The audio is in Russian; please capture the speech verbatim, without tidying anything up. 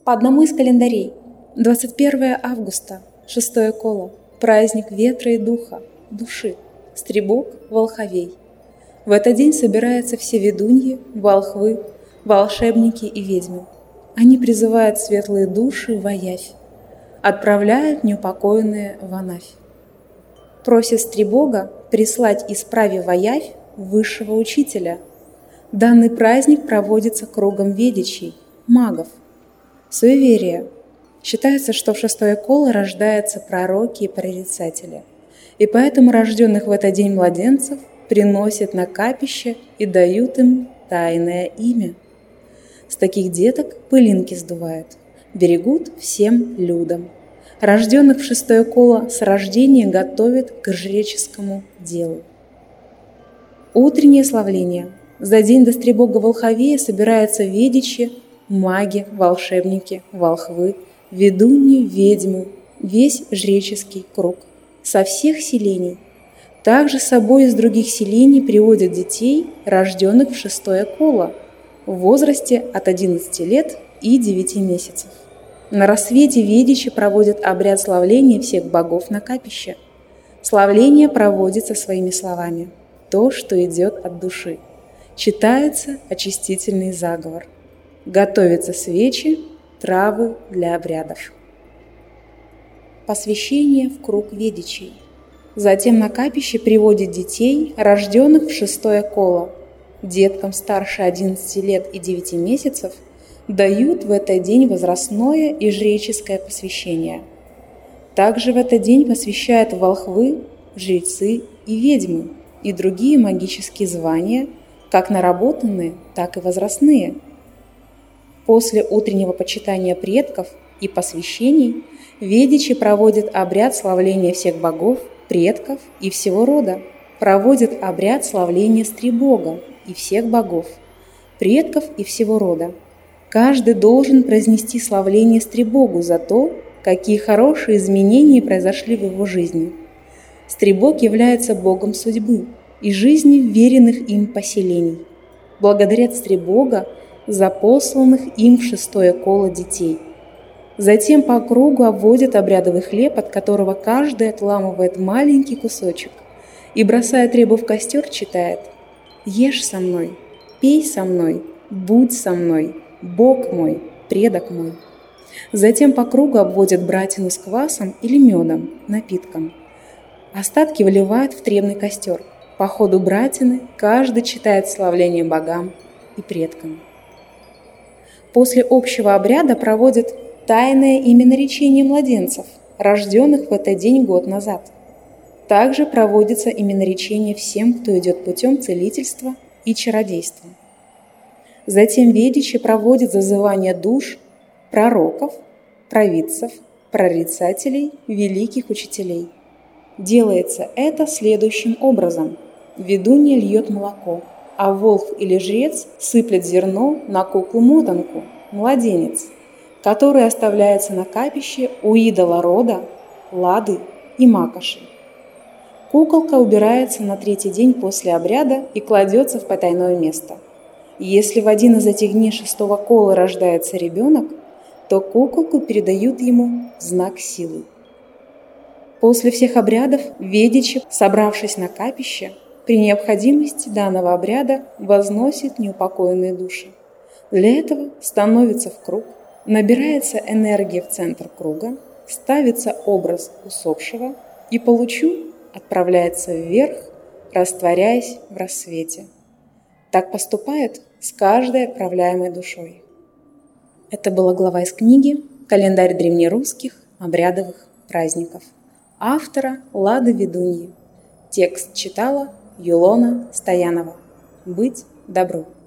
По одному из календарей. двадцать первое августа, шестое коло, праздник ветра и духа, души, стребок, волховей. В этот день собираются все ведуньи, волхвы, волшебники и ведьмы. Они призывают светлые души во явь, отправляют неупокоенные в анафь. Просят стребога прислать исправе во явь высшего учителя. Данный праздник проводится кругом ведичей, магов. Суеверие. Считается, что в шестое коло рождаются пророки и прорицатели, и поэтому рожденных в этот день младенцев приносят на капище и дают им тайное имя. С таких деток пылинки сдувают, берегут всем людям. Рожденных в шестое коло с рождения готовят к жреческому делу. Утреннее славление. За день до стребога волховея собираются ведичи, маги, волшебники, волхвы, ведуньи, ведьмы, весь жреческий круг. Со всех селений. Также с собой из других селений приводят детей, рожденных в шестое коло, в возрасте от одиннадцати лет и девяти месяцев. На рассвете ведичи проводят обряд славления всех богов на капище. Славление проводится своими словами, то, что идет от души. Читается очистительный заговор. Готовятся свечи, травы для обрядов. Посвящение в круг ведичей. Затем на капище приводят детей, рожденных в шестое коло. Деткам старше одиннадцати лет и девяти месяцев дают в этот день возрастное и жреческое посвящение. Также в этот день посвящают волхвы, жрецы и ведьмы и другие магические звания, как наработанные, так и возрастные. После утреннего почитания предков и посвящений ведичи проводят обряд славления всех богов, предков и всего рода, проводят обряд славления стребога и всех богов, предков и всего рода. Каждый должен произнести славление стребогу за то, какие хорошие изменения произошли в его жизни. Стребог является богом судьбы и жизни веренных им поселений. Благодарят стребога за посланных им в шестое коло детей. Затем по кругу обводят обрядовый хлеб, от которого каждый отламывает маленький кусочек и, бросая рыбу в костер, читает: «Ешь со мной, пей со мной, будь со мной, Бог мой, предок мой». Затем по кругу обводят братину с квасом или медом, напитком. Остатки выливают в требный костер. По ходу братины каждый читает славление богам и предкам. После общего обряда проводят тайное именоречение младенцев, рожденных в этот день год назад. Также проводится именоречение всем, кто идет путем целительства и чародейства. Затем ведичи проводят зазывание душ пророков, провидцев, прорицателей, великих учителей. Делается это следующим образом. Ведунья льет молоко, а волхв или жрец сыплет зерно на куклу-мотанку, младенец, который оставляется на капище у идола рода, лады и макоши. Куколка убирается на третий день после обряда и кладется в потайное место. Если в один из этих дней шестого кола рождается ребенок, то куколку передают ему в знак силы. После всех обрядов ведичи, собравшись на капище, при необходимости данного обряда возносят неупокоенные души. Для этого становится в круг, набирается энергия в центр круга, ставится образ усопшего и по лучу отправляется вверх, растворяясь в рассвете. Так поступает с каждой отправляемой душой. Это была глава из книги «Календарь древнерусских обрядовых праздников» автора Лады Ведуньи. Текст читала Юлона Стоянова. Быть добру!